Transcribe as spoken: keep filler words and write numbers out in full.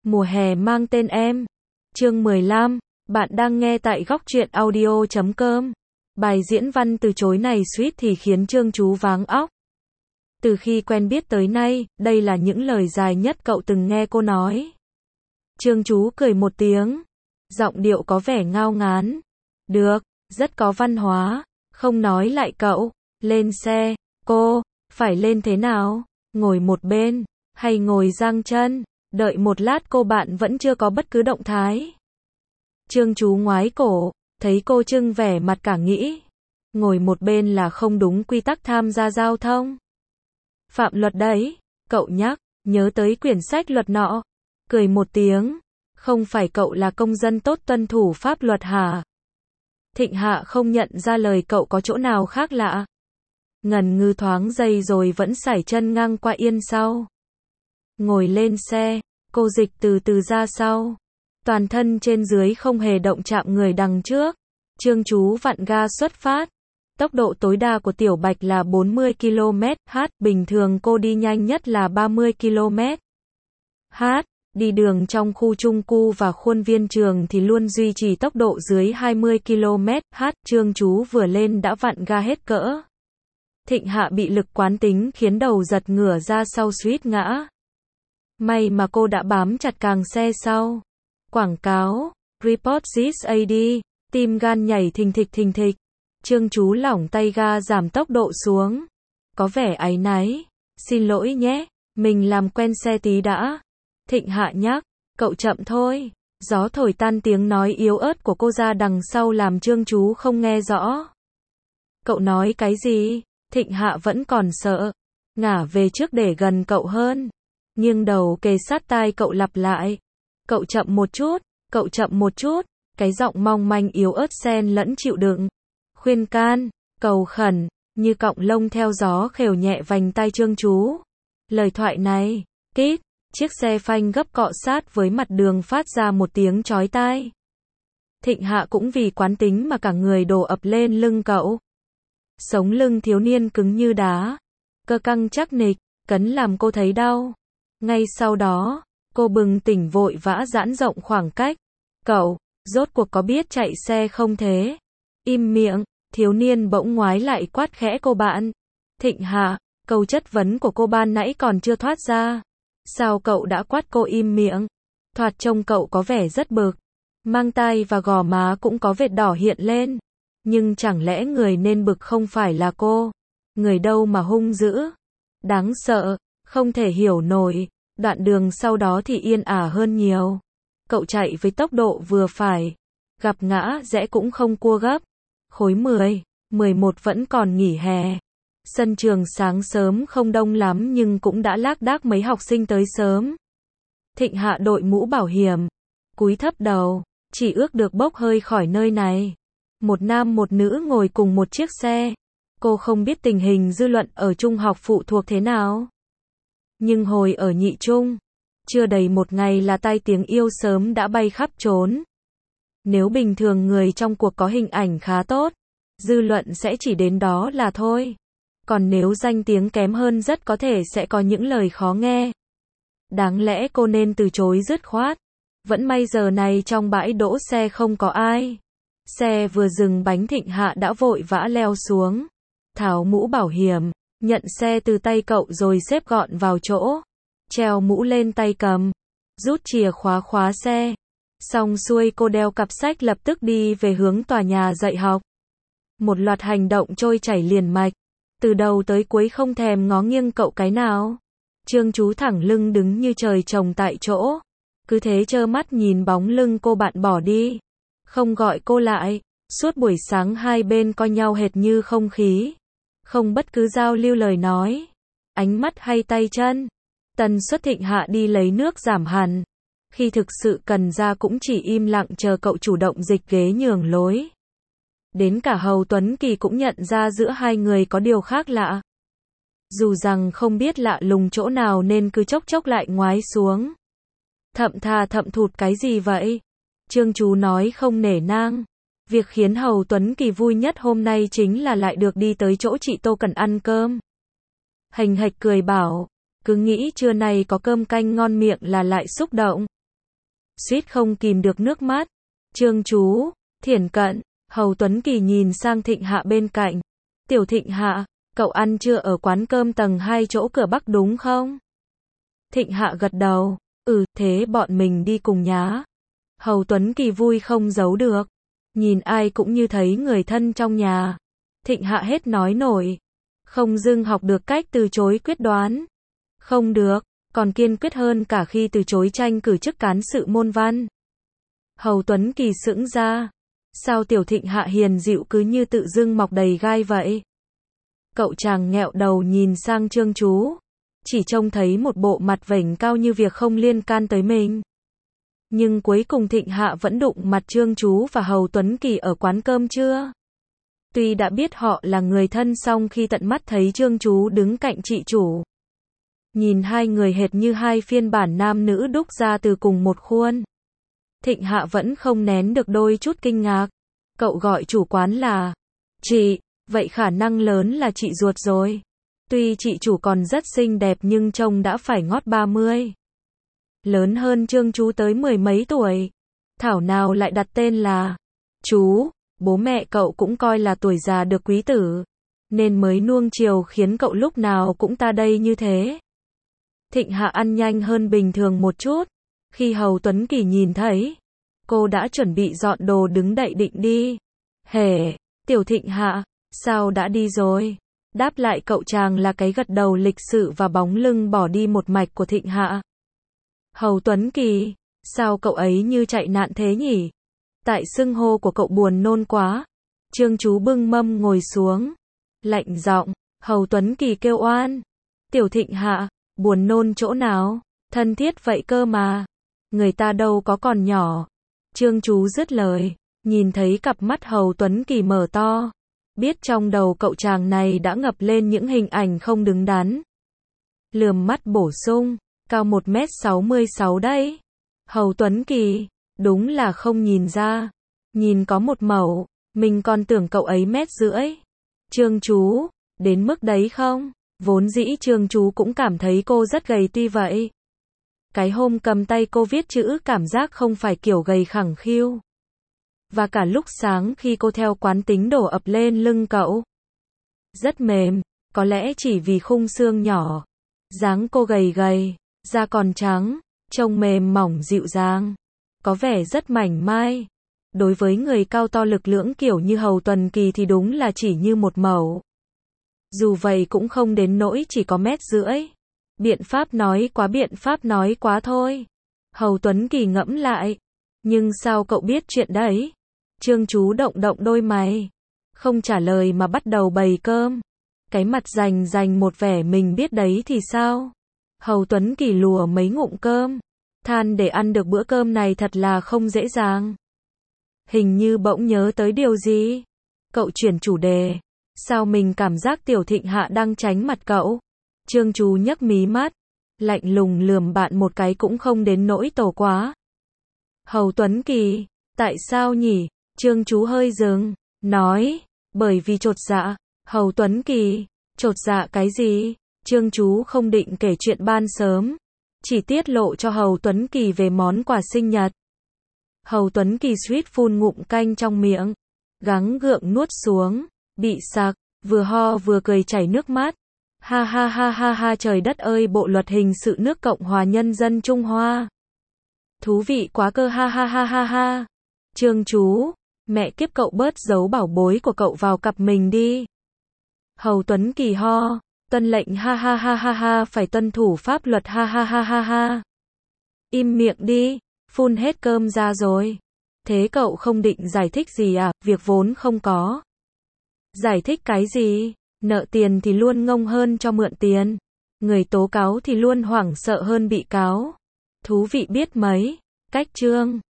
Mùa hè mang tên em. Chương mười lăm. Bạn đang nghe tại góc truyện audio chấm com. Bài diễn văn từ chối này suýt thì khiến Trương Chú váng óc. Từ khi quen biết tới nay, đây là những lời dài nhất cậu từng nghe cô nói. Trương Chú cười một tiếng. Giọng điệu có vẻ ngao ngán. Được, rất có văn hóa. Không nói lại cậu. Lên xe. Cô, phải lên thế nào? Ngồi một bên, hay ngồi giang chân? Đợi một lát cô bạn vẫn chưa có bất cứ động thái. Trương Chú ngoái cổ, thấy cô trưng vẻ mặt cả nghĩ. Ngồi một bên là không đúng quy tắc tham gia giao thông. Phạm luật đấy, cậu nhắc, nhớ tới quyển sách luật nọ. Cười một tiếng, không phải cậu là công dân tốt tuân thủ pháp luật hả? Thịnh Hạ không nhận ra lời cậu có chỗ nào khác lạ. Ngần ngư thoáng giây rồi vẫn sải chân ngang qua yên sau. Ngồi lên xe, cô dịch từ từ ra sau. Toàn thân trên dưới không hề động chạm người đằng trước. Trương Chú vặn ga xuất phát. Tốc độ tối đa của Tiểu Bạch là bốn mươi ki lô mét trên giờ, bình thường cô đi nhanh nhất là ba mươi ki lô mét trên giờ. Đi đường trong khu chung cư và khuôn viên trường thì luôn duy trì tốc độ dưới hai mươi ki lô mét trên giờ. Trương Chú vừa lên đã vặn ga hết cỡ. Thịnh Hạ bị lực quán tính khiến đầu giật ngửa ra sau suýt ngã. May mà cô đã bám chặt càng xe sau. Quảng cáo, Report this a đê, tim gan nhảy thình thịch thình thịch. Trương Chú lỏng tay ga giảm tốc độ xuống. Có vẻ áy náy. Xin lỗi nhé, mình làm quen xe tí đã. Thịnh Hạ nhắc, cậu chậm thôi. Gió thổi tan tiếng nói yếu ớt của cô ra đằng sau làm Trương Chú không nghe rõ. Cậu nói cái gì? Thịnh Hạ vẫn còn sợ. Ngả về trước để gần cậu hơn. Nghiêng đầu kề sát tai cậu lặp lại. Cậu chậm một chút, cậu chậm một chút. Cái giọng mong manh yếu ớt xen lẫn chịu đựng. Khuyên can, cầu khẩn, như cọng lông theo gió khều nhẹ vành tai Trương Chú. Lời thoại này, kít, chiếc xe phanh gấp cọ sát với mặt đường phát ra một tiếng chói tai. Thịnh Hạ cũng vì quán tính mà cả người đổ ập lên lưng cậu. Sống lưng thiếu niên cứng như đá. Cơ căng chắc nịch, cấn làm cô thấy đau. Ngay sau đó, cô bừng tỉnh vội vã giãn rộng khoảng cách. Cậu, rốt cuộc có biết chạy xe không thế? Im miệng, thiếu niên bỗng ngoái lại quát khẽ cô bạn. Thịnh Hạ, câu chất vấn của cô ban nãy còn chưa thoát ra. Sao cậu đã quát cô im miệng? Thoạt trông cậu có vẻ rất bực. Mang tai và gò má cũng có vệt đỏ hiện lên. Nhưng chẳng lẽ người nên bực không phải là cô? Người đâu mà hung dữ? Đáng sợ, không thể hiểu nổi. Đoạn đường sau đó thì yên ả hơn nhiều. Cậu chạy với tốc độ vừa phải. Gặp ngã rẽ cũng không cua gấp. Khối mười, mười một vẫn còn nghỉ hè. Sân trường sáng sớm không đông lắm nhưng cũng đã lác đác mấy học sinh tới sớm. Thịnh Hạ đội mũ bảo hiểm. Cúi thấp đầu. Chỉ ước được bốc hơi khỏi nơi này. Một nam một nữ ngồi cùng một chiếc xe. Cô không biết tình hình dư luận ở trung học phụ thuộc thế nào. Nhưng hồi ở nhị trung, chưa đầy một ngày là tai tiếng yêu sớm đã bay khắp trốn. Nếu bình thường người trong cuộc có hình ảnh khá tốt, dư luận sẽ chỉ đến đó là thôi. Còn nếu danh tiếng kém hơn rất có thể sẽ có những lời khó nghe. Đáng lẽ cô nên từ chối dứt khoát. Vẫn may giờ này trong bãi đỗ xe không có ai. Xe vừa dừng bánh Thịnh Hạ đã vội vã leo xuống. Tháo mũ bảo hiểm, nhận xe từ tay cậu rồi xếp gọn vào chỗ. Treo mũ lên tay cầm. Rút chìa khóa khóa xe. Xong xuôi cô đeo cặp sách lập tức đi về hướng tòa nhà dạy học. Một loạt hành động trôi chảy liền mạch. Từ đầu tới cuối không thèm ngó nghiêng cậu cái nào. Trương Chú thẳng lưng đứng như trời trồng tại chỗ. Cứ thế trơ mắt nhìn bóng lưng cô bạn bỏ đi. Không gọi cô lại. Suốt buổi sáng hai bên coi nhau hệt như không khí. Không bất cứ giao lưu lời nói. Ánh mắt hay tay chân. Tần suất Thịnh Hạ đi lấy nước giảm hẳn. Khi thực sự cần ra cũng chỉ im lặng chờ cậu chủ động dịch ghế nhường lối. Đến cả Hầu Tuấn Kỳ cũng nhận ra giữa hai người có điều khác lạ. Dù rằng không biết lạ lùng chỗ nào nên cứ chốc chốc lại ngoái xuống. Thậm thà thậm thụt cái gì vậy? Trương Chú nói không nể nang. Việc khiến Hầu Tuấn Kỳ vui nhất hôm nay chính là lại được đi tới chỗ chị Tô Cần ăn cơm. Hành hạch cười bảo, cứ nghĩ trưa nay có cơm canh ngon miệng là lại xúc động. suýt không kìm được nước mắt. Trương chú, thiển cận, Hầu Tuấn Kỳ nhìn sang Thịnh Hạ bên cạnh. Tiểu Thịnh Hạ, cậu ăn trưa ở quán cơm tầng hai chỗ cửa Bắc đúng không? Thịnh Hạ gật đầu, ừ, thế bọn mình đi cùng nhá. Hầu Tuấn Kỳ vui không giấu được. Nhìn ai cũng như thấy người thân trong nhà. Thịnh Hạ hết nói nổi. Không dưng học được cách từ chối quyết đoán. Không được, còn kiên quyết hơn cả khi từ chối tranh cử chức cán sự môn văn. Hầu Tuấn Kỳ sững ra. Sao Tiểu Thịnh Hạ hiền dịu cứ như tự dưng mọc đầy gai vậy? Cậu chàng nghẹo đầu nhìn sang Trương chú. Chỉ trông thấy một bộ mặt vểnh cao như việc không liên can tới mình. Nhưng cuối cùng Thịnh Hạ vẫn đụng mặt Trương chú và Hầu Tuấn Kỳ ở quán cơm chưa? Tuy đã biết họ là người thân song khi tận mắt thấy Trương chú đứng cạnh chị chủ. Nhìn hai người hệt như hai phiên bản nam nữ đúc ra từ cùng một khuôn. Thịnh Hạ vẫn không nén được đôi chút kinh ngạc. Cậu gọi chủ quán là chị, vậy khả năng lớn là chị ruột rồi. Tuy chị chủ còn rất xinh đẹp nhưng trông đã phải ngót ba mươi. Lớn hơn Trương chú tới mười mấy tuổi. Thảo nào lại đặt tên là chú, bố mẹ cậu cũng coi là tuổi già được quý tử. Nên mới nuông chiều khiến cậu lúc nào cũng ta đây như thế. Thịnh Hạ ăn nhanh hơn bình thường một chút. Khi Hầu Tuấn Kỳ nhìn thấy, cô đã chuẩn bị dọn đồ đứng đậy định đi. Hề, Tiểu Thịnh Hạ, sao đã đi rồi? Đáp lại cậu chàng là cái gật đầu lịch sự và bóng lưng bỏ đi một mạch của Thịnh Hạ. Hầu Tuấn Kỳ, sao cậu ấy như chạy nạn thế nhỉ? Tại xưng hô của cậu buồn nôn quá. Trương chú bưng mâm ngồi xuống. Lạnh giọng, Hầu Tuấn Kỳ kêu oan. Tiểu Thịnh Hạ, buồn nôn chỗ nào? Thân thiết vậy cơ mà. Người ta đâu có còn nhỏ. Trương chú dứt lời. Nhìn thấy cặp mắt Hầu Tuấn Kỳ mở to. Biết trong đầu cậu chàng này đã ngập lên những hình ảnh không đứng đắn. Lườm mắt bổ sung. Cao một mét sáu mươi sáu đấy. Hầu Tuấn Kỳ, đúng là không nhìn ra. Nhìn có một mẩu, mình còn tưởng cậu ấy mét rưỡi. Trương chú, đến mức đấy không? Vốn dĩ Trương chú cũng cảm thấy cô rất gầy tuy vậy. Cái hôm cầm tay cô viết chữ cảm giác không phải kiểu gầy khẳng khiu. Và cả lúc sáng khi cô theo quán tính đổ ập lên lưng cậu. Rất mềm, có lẽ chỉ vì khung xương nhỏ. Dáng cô gầy gầy, da còn trắng, trông mềm mỏng dịu dàng. Có vẻ rất mảnh mai. Đối với người cao to lực lưỡng kiểu như Hầu Tuấn Kỳ thì đúng là chỉ như một mẩu. Dù vậy cũng không đến nỗi chỉ có mét rưỡi. Biện pháp nói quá biện pháp nói quá thôi. Hầu Tuấn Kỳ ngẫm lại. Nhưng sao cậu biết chuyện đấy? Trương chú động động đôi mày. Không trả lời mà bắt đầu bày cơm. Cái mặt rành rành một vẻ mình biết đấy thì sao? Hầu Tuấn Kỳ lùa mấy ngụm cơm. Than để ăn được bữa cơm này thật là không dễ dàng. Hình như bỗng nhớ tới điều gì. Cậu chuyển chủ đề. Sao mình cảm giác Tiểu Thịnh Hạ đang tránh mặt cậu? Trương chú nhấc mí mắt. Lạnh lùng lườm bạn một cái cũng không đến nỗi tổ quá. Hầu Tuấn Kỳ, tại sao nhỉ? Trương chú hơi dừng. Nói, bởi vì chột dạ. Hầu Tuấn Kỳ, chột dạ cái gì? Trương chú không định kể chuyện ban sớm. Chỉ tiết lộ cho Hầu Tuấn Kỳ về món quà sinh nhật. Hầu Tuấn Kỳ suýt phun ngụm canh trong miệng. Gắng gượng nuốt xuống. Bị sặc. Vừa ho vừa cười chảy nước mắt. Ha ha ha ha ha trời đất ơi Bộ luật hình sự nước Cộng hòa Nhân dân Trung Hoa. Thú vị quá cơ ha ha ha ha ha. Trương chú, mẹ kiếp cậu bớt giấu bảo bối của cậu vào cặp mình đi. Hầu Tuấn Kỳ ho. Tuân lệnh ha ha ha ha ha phải tuân thủ pháp luật ha ha ha ha ha. Im miệng đi, phun hết cơm ra rồi. Thế cậu không định giải thích gì à, việc vốn không có. Giải thích cái gì? Nợ tiền thì luôn ngông hơn cho mượn tiền. Người tố cáo thì luôn hoảng sợ hơn bị cáo. Thú vị biết mấy. Cách chương.